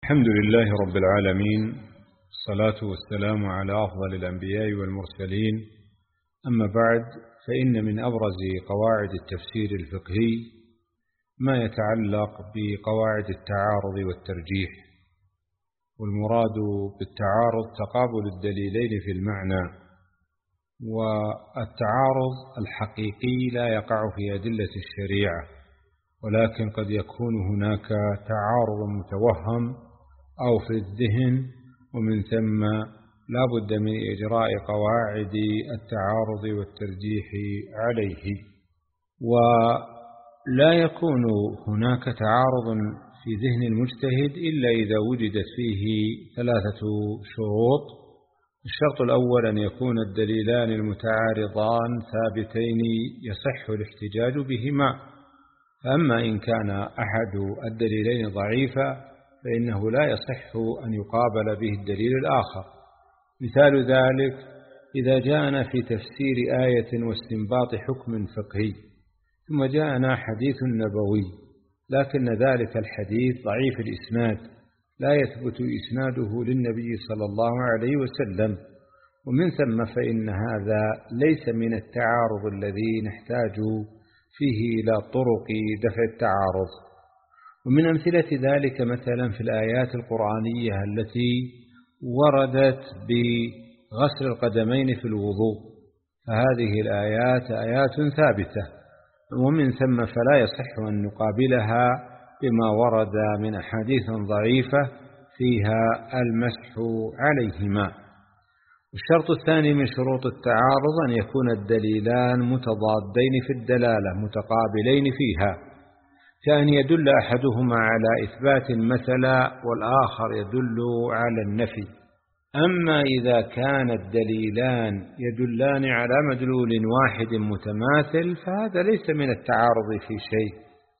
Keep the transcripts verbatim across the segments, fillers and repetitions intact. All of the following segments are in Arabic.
الحمد لله رب العالمين، الصلاة والسلام على أفضل الأنبياء والمرسلين. أما بعد، فإن من أبرز قواعد التفسير الفقهي ما يتعلق بقواعد التعارض والترجيح. والمراد بالتعارض تقابل الدليلين في المعنى، والتعارض الحقيقي لا يقع في أدلة الشريعة، ولكن قد يكون هناك تعارض متوهم أو في الذهن، ومن ثم لا بد من إجراء قواعد التعارض والترجيح عليه. ولا يكون هناك تعارض في ذهن المجتهد إلا إذا وجدت فيه ثلاثة شروط. الشرط الأول أن يكون الدليلان المتعارضان ثابتين يصح الاحتجاج بهما، فأما إن كان أحد الدليلين ضعيفا فإنه لا يصح أن يقابل به الدليل الآخر. مثال ذلك إذا جاءنا في تفسير آية واستنباط حكم فقهي، ثم جاءنا حديث نبوي لكن ذلك الحديث ضعيف الإسناد، لا يثبت إسناده للنبي صلى الله عليه وسلم، ومن ثم فإن هذا ليس من التعارض الذي نحتاج فيه إلى طرق دفع التعارض. ومن أمثلة ذلك مثلا في الآيات القرآنية التي وردت بغسل القدمين في الوضوء، فهذه الآيات آيات ثابتة، ومن ثم فلا يصح أن نقابلها بما ورد من أحاديث ضعيفة فيها المسح عليهما. الشرط الثاني من شروط التعارض أن يكون الدليلان متضادين في الدلالة متقابلين فيها، كأن يدل أحدهما على إثبات المثل والآخر يدل على النفي. أما إذا كان الدليلان يدلان على مدلول واحد متماثل فهذا ليس من التعارض في شيء.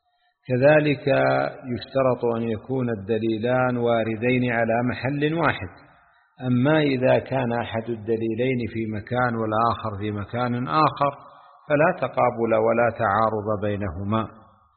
كذلك يشترط أن يكون الدليلان واردين على محل واحد. أما إذا كان أحد الدليلين في مكان والآخر في مكان آخر فلا تقابل ولا تعارض بينهما.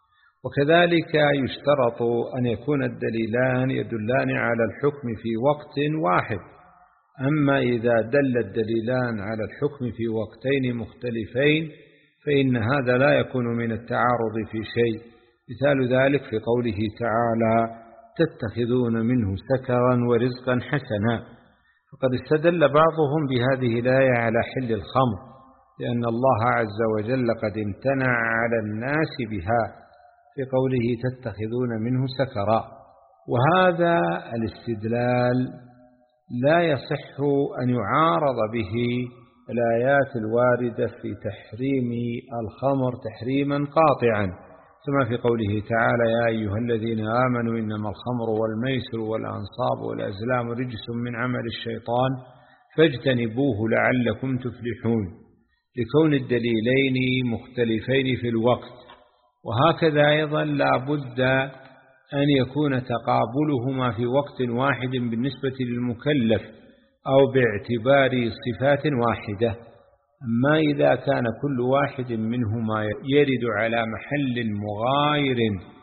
وكذلك يشترط أن يكون الدليلان يدلان على الحكم في وقت واحد. أما إذا دل الدليلان على الحكم في وقتين مختلفين فإن هذا لا يكون من التعارض في شيء. مثال ذلك في قوله تعالى: تتخذون منه سكرا ورزقا حسنا، فقد استدل بعضهم بهذه الآية على حل الخمر، لأن الله عز وجل قد امتنع على الناس بها في قوله تتخذون منه سكرا. وهذا الاستدلال لا يصح أن يعارض به الآيات الواردة في تحريم الخمر تحريما قاطعا، كما في قوله تعالى: يا أيها الذين آمنوا إنما الخمر والميسر والأنصاب والأزلام رجس من عمل الشيطان فاجتنبوه لعلكم تفلحون، لكون الدليلين مختلفين في الوقت. وهكذا أيضا لا بد أن يكون تقابلهما في وقت واحد بالنسبة للمكلف أو باعتبار صفات واحدة. أما إذا كان كل واحد منهما يرد على محل مغاير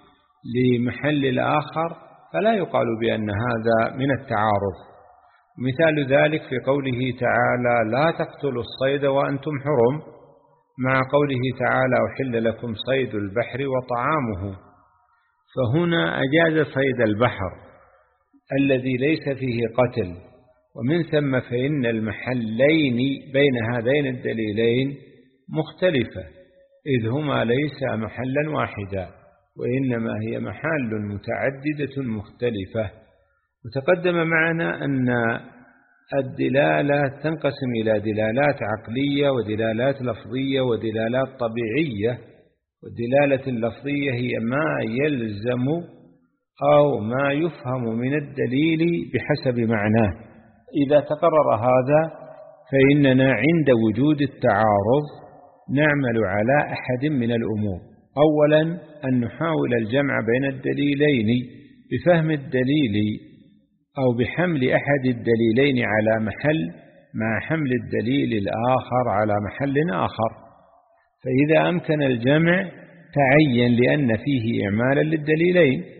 لمحل الآخر فلا يقال بأن هذا من التعارض. مثال ذلك في قوله تعالى: لا تقتلوا الصيد وأنتم حرم، مع قوله تعالى: أحل لكم صيد البحر وطعامه، فهنا أجاز صيد البحر الذي ليس فيه قتل، ومن ثم فإن المحلين بين هذين الدليلين مختلفة، إذ هما ليس محلا واحدا وإنما هي محال متعددة مختلفة. وتقدم معنا أن الدلالة تنقسم إلى دلالات عقلية ودلالات لفظية ودلالات طبيعية. والدلالة اللفظية هي ما يلزم أو ما يفهم من الدليل بحسب معناه. إذا تقرر هذا فإننا عند وجود التعارض نعمل على أحد من الأمور. أولا أن نحاول الجمع بين الدليلين بفهم الدليل أو بحمل أحد الدليلين على محل مع حمل الدليل الآخر على محل آخر. فإذا أمكن الجمع تعين لأن فيه إعمالا للدليلين،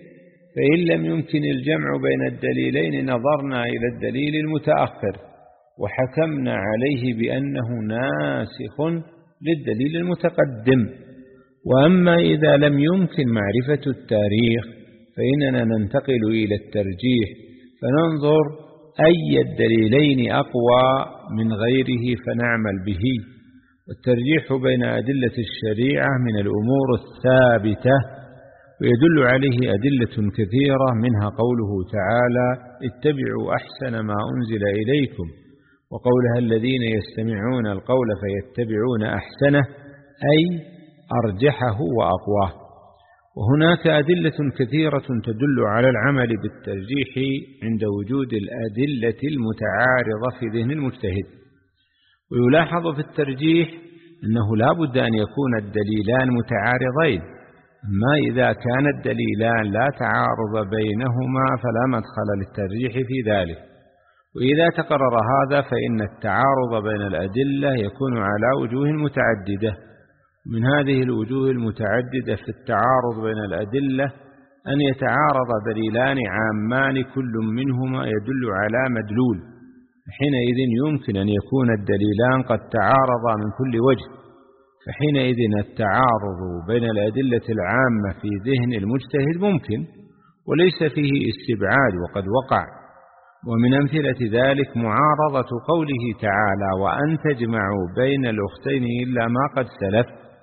فإن لم يمكن الجمع بين الدليلين نظرنا إلى الدليل المتأخر وحكمنا عليه بأنه ناسخ للدليل المتقدم. وأما إذا لم يمكن معرفة التاريخ فإننا ننتقل إلى الترجيح فننظر أي الدليلين أقوى من غيره فنعمل به. والترجيح بين أدلة الشريعة من الأمور الثابتة، ويدل عليه أدلة كثيرة منها قوله تعالى: اتبعوا أحسن ما أنزل إليكم، وقولها: الذين يستمعون القول فيتبعون أحسنه، أي أرجحه وأقواه. وهناك أدلة كثيرة تدل على العمل بالترجيح عند وجود الأدلة المتعارضة في ذهن المجتهد. ويلاحظ في الترجيح أنه لا بد أن يكون الدليلان متعارضين، أما إذا كان الدليلان لا تعارض بينهما فلا مدخل للترجيح في ذلك. وإذا تقرر هذا فإن التعارض بين الأدلة يكون على وجوه متعددة. من هذه الوجوه المتعددة في التعارض بين الأدلة أن يتعارض دليلان عامان كل منهما يدل على مدلول، حينئذ يمكن أن يكون الدليلان قد تعارضا من كل وجه، فحينئذ التعارض بين الأدلة العامة في ذهن المجتهد ممكن وليس فيه استبعاد وقد وقع. ومن أمثلة ذلك معارضة قوله تعالى: وأن تجمعوا بين الأختين إلا ما قد سلف،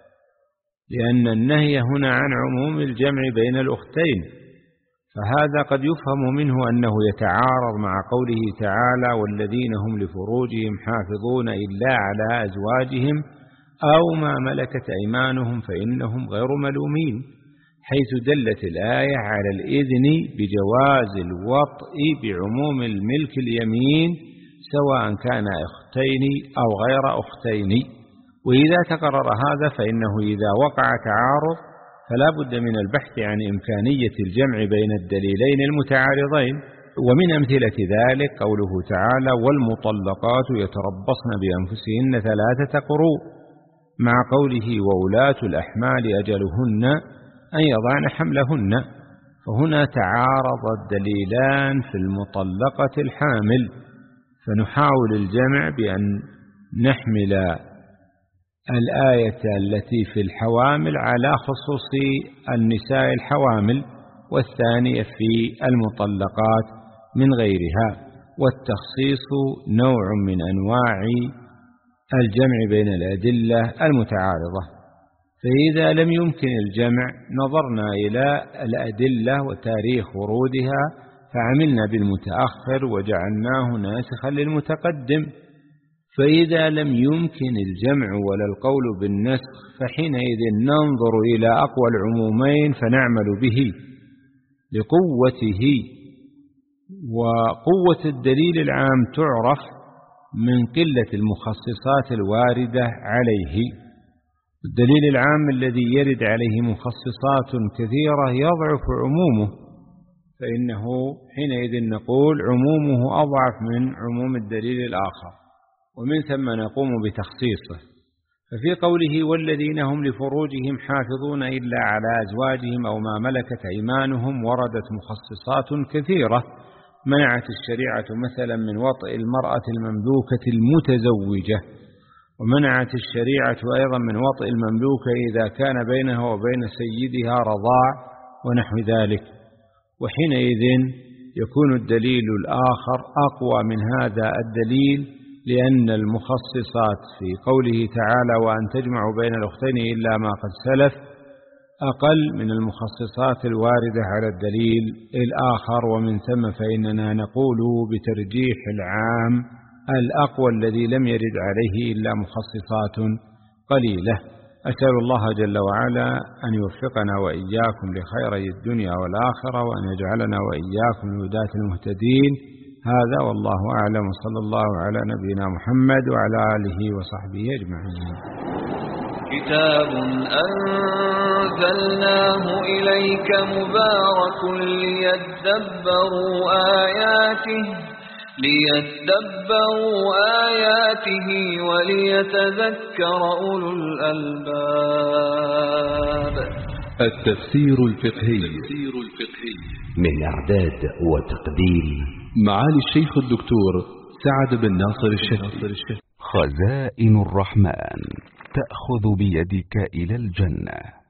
لأن النهي هنا عن عموم الجمع بين الأختين، فهذا قد يفهم منه أنه يتعارض مع قوله تعالى: والذين هم لفروجهم حافظون إلا على أزواجهم أو ما ملكت أيمانهم فإنهم غير ملومين، حيث دلت الآية على الإذن بجواز الوطء بعموم الملك اليمين سواء كان أختين أو غير أختين. وإذا تقرر هذا فإنه إذا وقع تعارض فلا بد من البحث عن إمكانية الجمع بين الدليلين المتعارضين. ومن أمثلة ذلك قوله تعالى: والمطلقات يتربصن بأنفسهن ثلاثة قروء، مع قوله: وولاة الأحمال أجلهن أن يضعن حملهن. فهنا تعارض الدليلان في المطلقة الحامل، فنحاول الجمع بأن نحمل الآية التي في الحوامل على خصوص النساء الحوامل، والثانية في المطلقات من غيرها، والتخصيص نوع من أنواع الجمع بين الأدلة المتعارضة. فإذا لم يمكن الجمع نظرنا إلى الأدلة وتاريخ ورودها فعملنا بالمتأخر وجعلناه ناسخا للمتقدم. فإذا لم يمكن الجمع ولا القول بالنسخ فحينئذ ننظر إلى أقوى العمومين فنعمل به لقوته. وقوة الدليل العام تعرف من قلة المخصصات الواردة عليه. الدليل العام الذي يرد عليه مخصصات كثيرة يضعف عمومه، فإنه حينئذ نقول عمومه أضعف من عموم الدليل الآخر، ومن ثم نقوم بتخصيصه. ففي قوله: والذين هم لفروجهم حافظون إلا على أزواجهم أو ما ملكت أيمانهم وردت مخصصات كثيرة منعت الشريعة مثلا من وطئ المرأة المملوكة المتزوجة، ومنعت الشريعة أيضا من وطئ المملوكة إذا كان بينها وبين سيدها رضاع ونحو ذلك. وحينئذ يكون الدليل الآخر أقوى من هذا الدليل، لأن المخصصات في قوله تعالى: وأن تجمعوا بين الأختين إلا ما قد سلف أقل من المخصصات الواردة على الدليل الآخر. ومن ثم فإننا نقول بترجيح العام الأقوى الذي لم يرد عليه إلا مخصصات قليلة. أسأل الله جل وعلا أن يوفقنا وإياكم لخيري الدنيا والآخرة، وأن يجعلنا وإياكم من هداة المهتدين. هذا والله أعلم، وصلى الله على نبينا محمد وعلى آله وصحبه أجمعين. كتاب أنزلناه إليك مبارك ليدبروا آياته ليدبروا آياته وليتذكر أولو الألباب. التفسير الفقهي من إعداد وتقديم معالي الشيخ الدكتور سعد بن ناصر الشهري. خزائن الرحمن تأخذ بيدك إلى الجنة.